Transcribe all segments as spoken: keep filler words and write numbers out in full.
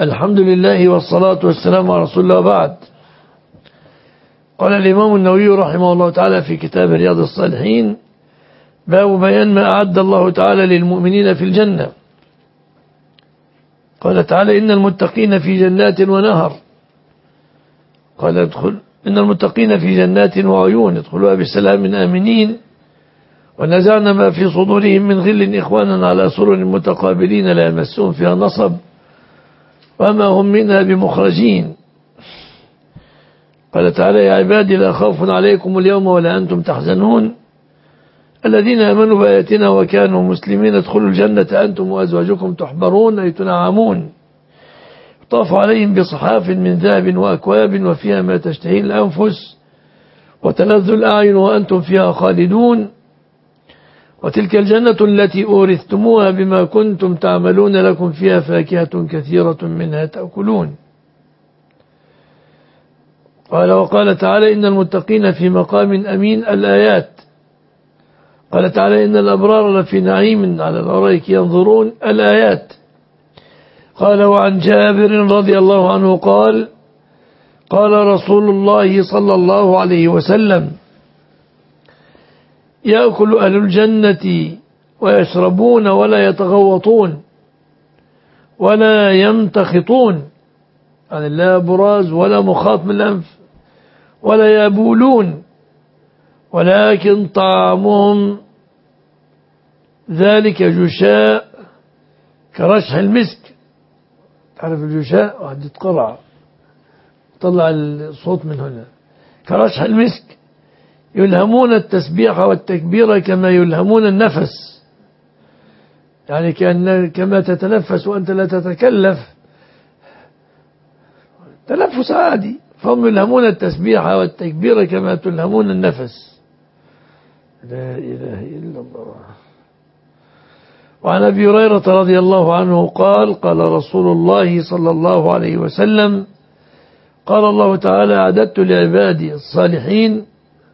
الحمد لله والصلاة والسلام على رسول الله بعد. قال الإمام النووي رحمه الله تعالى في كتاب رياض الصالحين: باب بيان ما أعد الله تعالى للمؤمنين في الجنة. قال تعالى: إن المتقين في جنات ونهر. قال ادخل إن المتقين في جنات وعيون ادخلوها بسلام آمنين ونزعنا ما في صدورهم من غل إخوانا على سرر متقابلين لا يمسهم فيها نصب وما هم منها بمخرجين. قال تعالى: يا عبادي لا خوف عليكم اليوم ولا أنتم تحزنون الذين آمنوا بآياتنا وكانوا مسلمين ادخلوا الجنة أنتم وأزواجكم تحبرون أي تنعمون يطاف عليهم بصحاف من ذهب وأكواب وفيها ما تشتهي الأنفس وتلذ الأعين وأنتم فيها خالدون وتلك الجنة التي أورثتموها بما كنتم تعملون لكم فيها فاكهة كثيرة منها تأكلون. قال وقال تعالى: إن المتقين في مقام أمين. الآيات. قال تعالى: إن الأبرار لفي نعيم على الأرائك ينظرون. الآيات. قال وعن جابر رضي الله عنه قال: قال رسول الله صلى الله عليه وسلم: يأكل أهل الجنة ويشربون ولا يتغوطون ولا يمتخطون، يعني لا براز ولا مخاط من الأنف ولا يبولون، ولكن طعامهم ذلك جشاء كرشح المسك. تعرف الجشاء؟ واحد يتقرع طلع الصوت من هنا. كرشح المسك يلهمون التسبيح والتكبير كما يلهمون النفس، يعني كأن كما تتنفس وأنت لا تتكلف تنفس عادي، فهم يلهمون التسبيح والتكبير كما تلهمون النفس. لا إله إلا الله. وعن أبي هريرة رضي الله عنه قال: قال رسول الله صلى الله عليه وسلم: قال الله تعالى: أعددت لعبادي الصالحين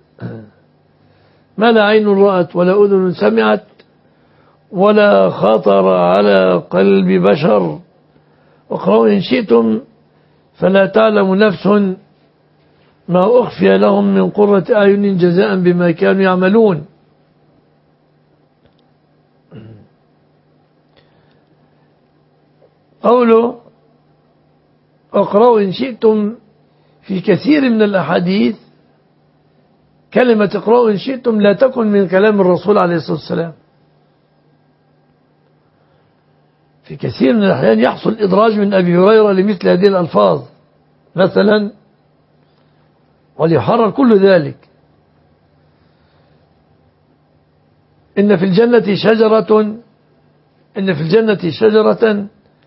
ما لا عين رأت ولا أذن سمعت ولا خطر على قلب بشر. واقرأوا إن شئتم فلا تعلم نفس ما أخفي لهم من قرة أعين جزاء بما كانوا يعملون. قوله اقرأوا إن شئتم في كثير من الأحاديث كلمة اقرأوا إن شئتم لا تكن من كلام الرسول عليه الصلاة والسلام. في كثير من الأحيان يحصل إدراج من أبي هريرة لمثل هذه الألفاظ مثلا، وليحرر كل ذلك. إن في الجنة شجرة إن في الجنة شجرة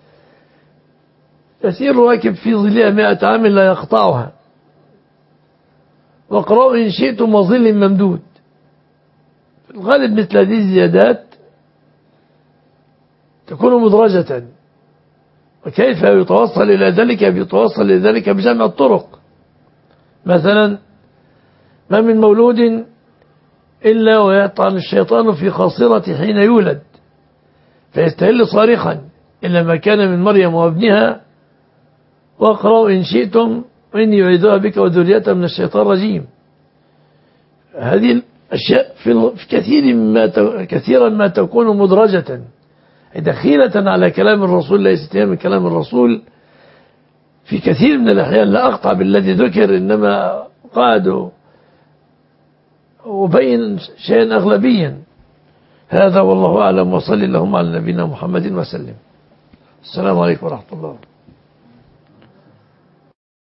يسير راكب في ظلها مائة عام لا يقطعها. واقرأوا إن شئتم وظل ممدود. في الغالب مثل هذه الزيادات تكون مدرجة، وكيف يتوصل إلى ذلك؟ يتوصل إلى ذلك بجمع الطرق. مثلا: ما من مولود إلا ويطعن الشيطان في خاصرة حين يولد فيستهل صارخا إلا ما كان من مريم وابنها. واقرأوا إن شئتم وإني أعيذها بك وذريتها من الشيطان الرجيم. هذه الأشياء في كثير ما كثيرا ما تكون مدرجة دخيلة على كلام الرسول، ليست هي من كلام الرسول. في كثير من الأحيان لا أقطع بالذي ذكر، إنما قعدوا وبين شيئا أغلبيا. هذا والله أعلم، وصلي اللهم على نبينا محمد وسلم. السلام عليكم ورحمة الله.